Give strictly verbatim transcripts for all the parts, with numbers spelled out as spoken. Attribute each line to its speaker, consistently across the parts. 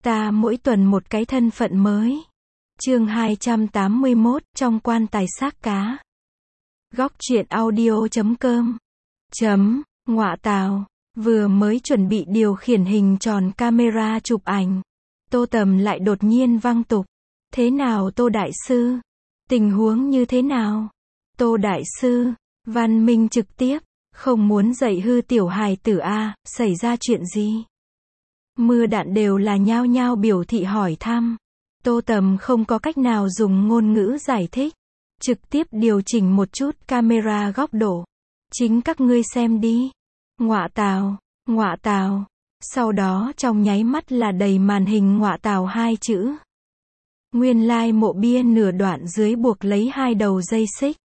Speaker 1: Ta mỗi tuần một cái thân phận mới. Chương hai trăm tám mươi mốt, trong quan tài xác cá. Góc truyện audio chấm com. Chấm, ngọa tào. Vừa mới chuẩn bị điều khiển hình tròn camera chụp ảnh. Tô Tầm lại đột nhiên văng tục. Thế nào Tô Đại Sư? Tình huống như thế nào? Tô Đại Sư, Văn Minh trực tiếp. Không muốn dạy hư tiểu hài tử a, xảy ra chuyện gì? Mưa đạn đều là nhao nhao biểu thị hỏi thăm. Tô Tầm không có cách nào dùng ngôn ngữ giải thích. Trực tiếp điều chỉnh một chút camera góc độ. Chính các ngươi xem đi. Ngọa tào, ngọa tào. Sau đó trong nháy mắt là đầy màn hình ngọa tào hai chữ. Nguyên lai mộ bia nửa đoạn dưới buộc lấy hai đầu dây xích.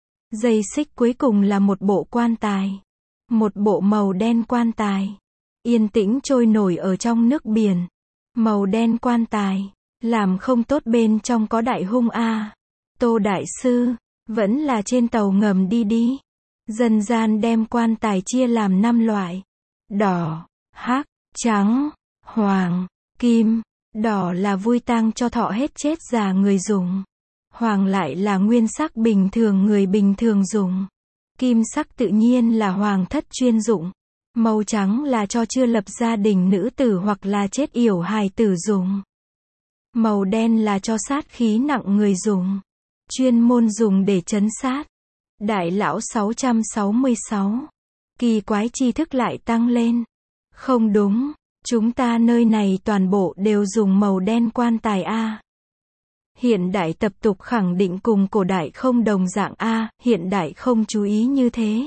Speaker 1: Dây xích cuối cùng là một bộ quan tài. Một bộ màu đen quan tài. Yên tĩnh trôi nổi ở trong nước biển. Màu đen quan tài. Làm không tốt bên trong có đại hung a. Tô Đại Sư, vẫn là trên tàu ngầm đi đi. Dân gian đem quan tài chia làm năm loại. Đỏ, hắc, trắng, hoàng, kim. Đỏ là vui tang cho thọ hết chết già người dùng. Hoàng lại là nguyên sắc bình thường người bình thường dùng. Kim sắc tự nhiên là hoàng thất chuyên dụng. Màu trắng là cho chưa lập gia đình nữ tử hoặc là chết yểu hài tử dùng. Màu đen là cho sát khí nặng người dùng. Chuyên môn dùng để trấn sát. Đại lão sáu trăm sáu mươi sáu. Kỳ quái tri thức lại tăng lên. Không đúng, chúng ta nơi này toàn bộ đều dùng màu đen quan tài a. Hiện đại tập tục khẳng định cùng cổ đại không đồng dạng a, hiện đại không chú ý như thế.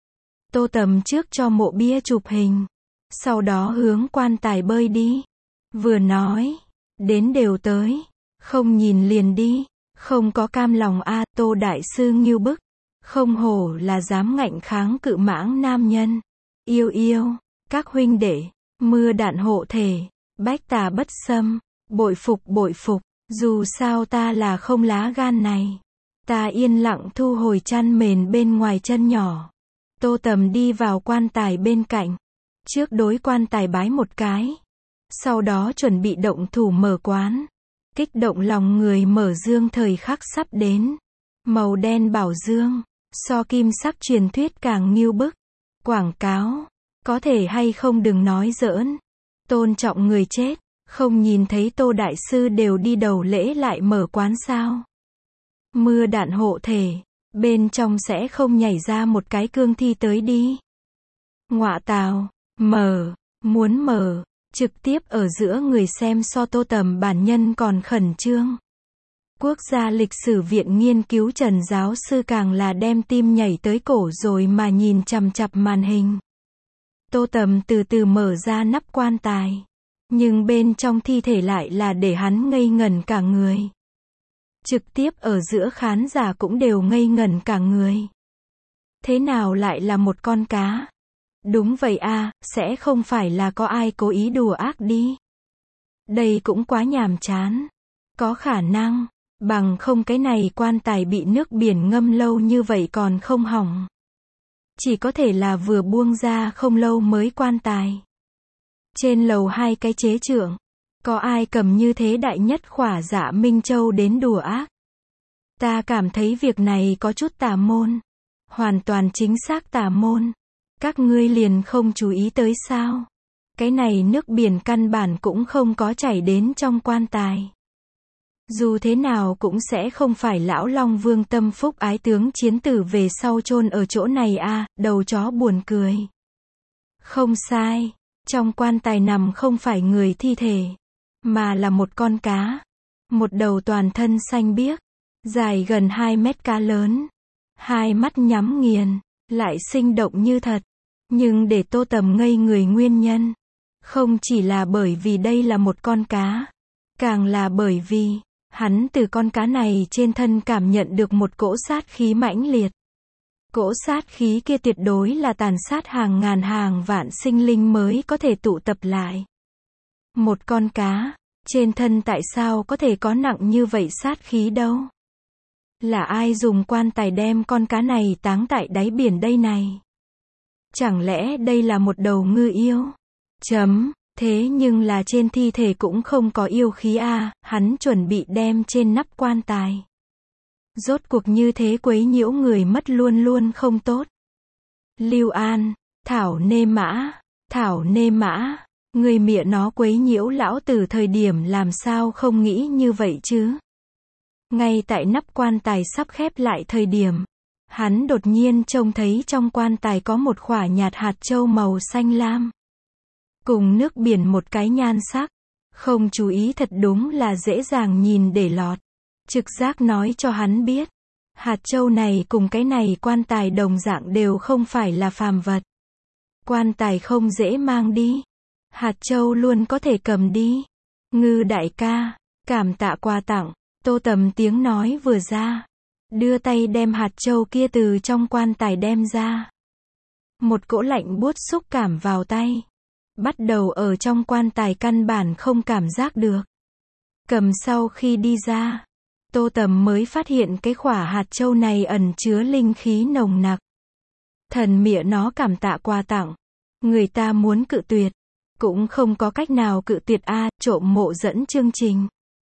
Speaker 1: Tô Tầm trước cho mộ bia chụp hình. Sau đó hướng quan tài bơi đi. Vừa nói, đến đều tới. Không nhìn liền đi. Không có cam lòng a, Tô Đại Sư ngưu bức. Không hổ là dám ngạnh kháng cự mãng nam nhân. Yêu yêu, các huynh đệ, mưa đạn hộ thể, bách tà bất xâm, bội phục bội phục. Dù sao ta là không lá gan này. Ta yên lặng thu hồi chăn mền bên ngoài chân nhỏ. Tô Tầm đi vào quan tài bên cạnh. Trước đối quan tài bái một cái. Sau đó chuẩn bị động thủ mở quán. Kích động lòng người mở dương thời khắc sắp đến. Màu đen bảo dương. So kim sắc truyền thuyết càng nghiêu bức. Quảng cáo. Có thể hay không đừng nói giỡn. Tôn trọng người chết. Không nhìn thấy Tô Đại Sư đều đi đầu lễ lại mở quán sao. Mưa đạn hộ thể. Bên trong sẽ không nhảy ra một cái cương thi tới đi. Ngọa tào. Mở. Muốn mở. Trực tiếp ở giữa người xem so Tô Tầm bản nhân còn khẩn trương. Quốc gia lịch sử viện nghiên cứu Trần giáo sư càng là đem tim nhảy tới cổ rồi mà nhìn chằm chằm màn hình. Tô Tầm từ từ mở ra nắp quan tài. Nhưng bên trong thi thể lại là để hắn ngây ngẩn cả người. Trực tiếp ở giữa khán giả cũng đều ngây ngẩn cả người. Thế nào lại là một con cá? Đúng vậy a, sẽ không phải là có ai cố ý đùa ác đi. Đây cũng quá nhàm chán. Có khả năng, bằng không cái này quan tài bị nước biển ngâm lâu như vậy còn không hỏng. Chỉ có thể là vừa buông ra không lâu mới quan tài. Trên lầu hai cái chế trưởng. Có ai cầm như thế đại nhất khỏa Dạ Minh Châu đến đùa ác? Ta cảm thấy việc này có chút tà môn. Hoàn toàn chính xác tà môn. Các ngươi liền không chú ý tới sao? Cái này nước biển căn bản cũng không có chảy đến trong quan tài. Dù thế nào cũng sẽ không phải lão Long Vương tâm phúc ái tướng chiến tử về sau chôn ở chỗ này a, đầu chó buồn cười. Không sai. Trong quan tài nằm không phải người thi thể, mà là một con cá. Một đầu toàn thân xanh biếc, dài gần hai mét cá lớn. Hai mắt nhắm nghiền, lại sinh động như thật. Nhưng để Tô Tầm ngây người nguyên nhân, không chỉ là bởi vì đây là một con cá, càng là bởi vì, hắn từ con cá này trên thân cảm nhận được một cỗ sát khí mãnh liệt. Cỗ sát khí kia tuyệt đối là tàn sát hàng ngàn hàng vạn sinh linh mới có thể tụ tập lại. Một con cá, trên thân tại sao có thể có nặng như vậy sát khí đâu? Là ai dùng quan tài đem con cá này táng tại đáy biển đây này? Chẳng lẽ đây là một đầu ngư yêu? Chấm, Thế nhưng là trên thi thể cũng không có yêu khí a, hắn chuẩn bị đem trên nắp quan tài. Rốt cuộc như thế quấy nhiễu người mất luôn luôn không tốt. Lưu An, Thảo Nê Mã, Thảo Nê Mã, người mịa nó quấy nhiễu lão tử thời điểm làm sao không nghĩ như vậy chứ. Ngay tại nắp quan tài sắp khép lại thời điểm, hắn đột nhiên trông thấy trong quan tài có một khỏa nhạt hạt châu màu xanh lam. Cùng nước biển một cái nhan sắc, không chú ý thật đúng là dễ dàng nhìn để lọt. Trực giác nói cho hắn biết, hạt châu này cùng cái này quan tài đồng dạng đều không phải là phàm vật. Quan tài không dễ mang đi, hạt châu luôn có thể cầm đi. Ngư đại ca, cảm tạ quà tặng. Tô Tầm tiếng nói vừa ra, đưa tay đem hạt châu kia từ trong quan tài đem ra. Một cỗ lạnh buốt xúc cảm vào tay. Bắt đầu ở trong quan tài căn bản không cảm giác được. Cầm sau khi đi ra, Tô Tầm mới phát hiện cái khỏa hạt châu này ẩn chứa linh khí nồng nặc. Thần mịa nó cảm tạ quà tặng. Người ta muốn cự tuyệt, cũng không có cách nào cự tuyệt a, trộm mộ dẫn chương trình.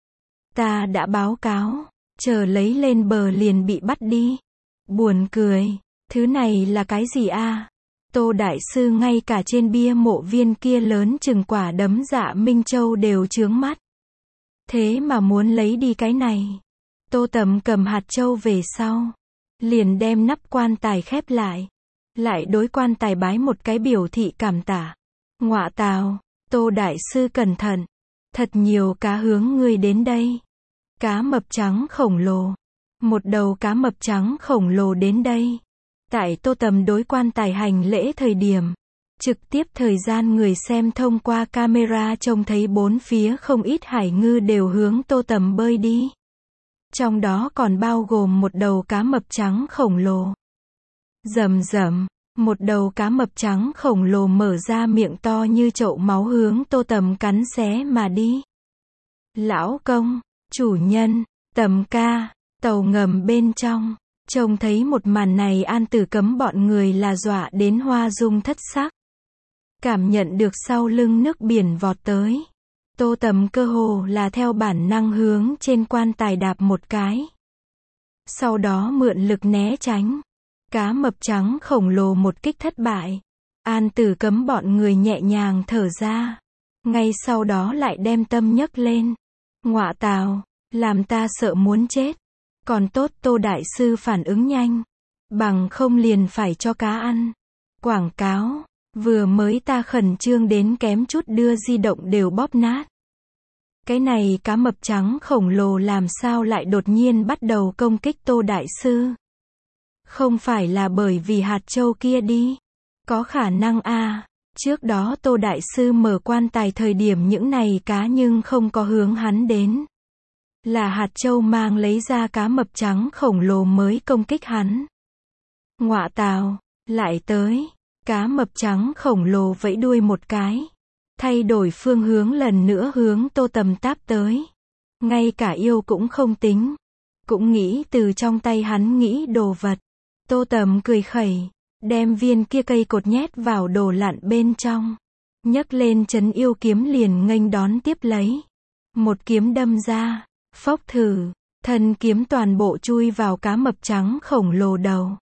Speaker 1: Ta đã báo cáo, chờ lấy lên bờ liền bị bắt đi. Buồn cười, thứ này là cái gì a? Tô Đại Sư ngay cả trên bia mộ viên kia lớn chừng quả đấm Dạ Minh Châu đều chướng mắt. Thế mà muốn lấy đi cái này. Tô Tầm cầm hạt châu về sau, liền đem nắp quan tài khép lại. Lại đối quan tài bái một cái biểu thị cảm tạ. Ngọa tào, Tô Đại Sư cẩn thận. Thật nhiều cá hướng ngươi đến đây. Cá mập trắng khổng lồ. Một đầu cá mập trắng khổng lồ đến đây. Tại Tô Tầm đối quan tài hành lễ thời điểm, trực tiếp thời gian người xem thông qua camera trông thấy bốn phía không ít hải ngư đều hướng Tô Tầm bơi đi. Trong đó còn bao gồm một đầu cá mập trắng khổng lồ. Rầm rầm, một đầu cá mập trắng khổng lồ mở ra miệng to như chậu máu hướng Tô Tầm cắn xé mà đi. Lão công, chủ nhân, Tầm ca, tàu ngầm bên trong, trông thấy một màn này An Tử Cấm bọn người là dọa đến hoa dung thất sắc. Cảm nhận được sau lưng nước biển vọt tới. Tô Tầm cơ hồ là theo bản năng hướng trên quan tài đạp một cái. Sau đó mượn lực né tránh. Cá mập trắng khổng lồ một kích thất bại. An Tử Cấm bọn người nhẹ nhàng thở ra. Ngay sau đó lại đem tâm nhấc lên. Ngọa tào, làm ta sợ muốn chết. Còn tốt Tô Đại Sư phản ứng nhanh. Bằng không liền phải cho cá ăn. Quảng cáo, vừa mới ta khẩn trương đến kém chút đưa di động đều bóp nát. Cái này cá mập trắng khổng lồ làm sao lại đột nhiên bắt đầu công kích Tô Đại Sư? Không phải là bởi vì hạt châu kia đi. Có khả năng a. À, trước đó Tô Đại Sư mở quan tài thời điểm những này cá nhưng không có hướng hắn đến. Là hạt châu mang lấy ra cá mập trắng khổng lồ mới công kích hắn. Ngọa tào, lại tới. Cá mập trắng khổng lồ vẫy đuôi một cái. Thay đổi phương hướng lần nữa hướng Tô Tầm táp tới. Ngay cả yêu cũng không tính. Cũng nghĩ từ trong tay hắn nghĩ đồ vật. Tô Tầm cười khẩy. Đem viên kia cây cột nhét vào đồ lặn bên trong. Nhấc lên trấn yêu kiếm liền nghênh đón tiếp lấy. Một kiếm đâm ra. Phốc thử. Thân kiếm toàn bộ chui vào cá mập trắng khổng lồ đầu.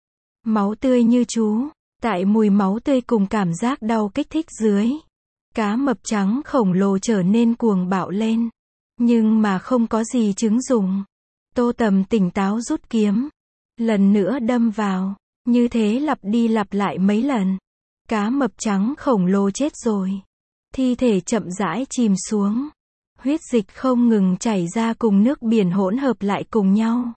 Speaker 1: Máu tươi như chú. Tại mùi máu tươi cùng cảm giác đau kích thích dưới. Cá mập trắng khổng lồ trở nên cuồng bạo lên. Nhưng mà không có gì chứng dụng. Tô Tầm tỉnh táo rút kiếm. Lần nữa đâm vào. Như thế lặp đi lặp lại mấy lần. Cá mập trắng khổng lồ chết rồi. Thi thể chậm rãi chìm xuống. Huyết dịch không ngừng chảy ra cùng nước biển hỗn hợp lại cùng nhau.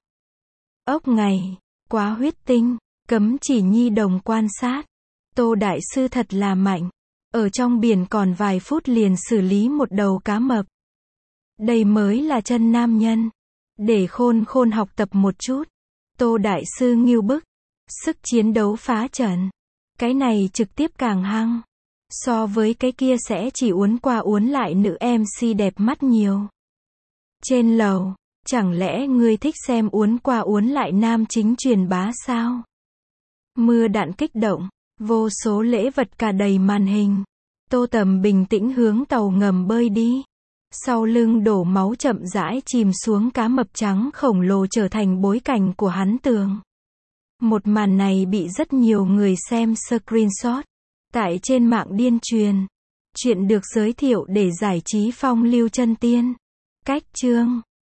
Speaker 1: Ốc ngày, quá huyết tinh, Cấm Chỉ nhi đồng quan sát. Tô Đại Sư thật là mạnh. Ở trong biển còn vài phút liền xử lý một đầu cá mập. Đây mới là chân nam nhân. Để khôn khôn học tập một chút. Tô Đại Sư nghiêu bức. Sức chiến đấu phá trận. Cái này trực tiếp càng hăng. So với cái kia sẽ chỉ uốn qua uốn lại nữ em xê đẹp mắt nhiều. Trên lầu, chẳng lẽ ngươi thích xem uốn qua uốn lại nam chính truyền bá sao? Mưa đạn kích động, vô số lễ vật cả đầy màn hình. Tô Tầm bình tĩnh hướng tàu ngầm bơi đi. Sau lưng đổ máu chậm rãi chìm xuống, cá mập trắng khổng lồ trở thành bối cảnh của hắn tường. Một màn này bị rất nhiều người xem screenshot tại trên mạng điên truyền. Chuyện được giới thiệu để giải trí phong lưu chân tiên. Cách chương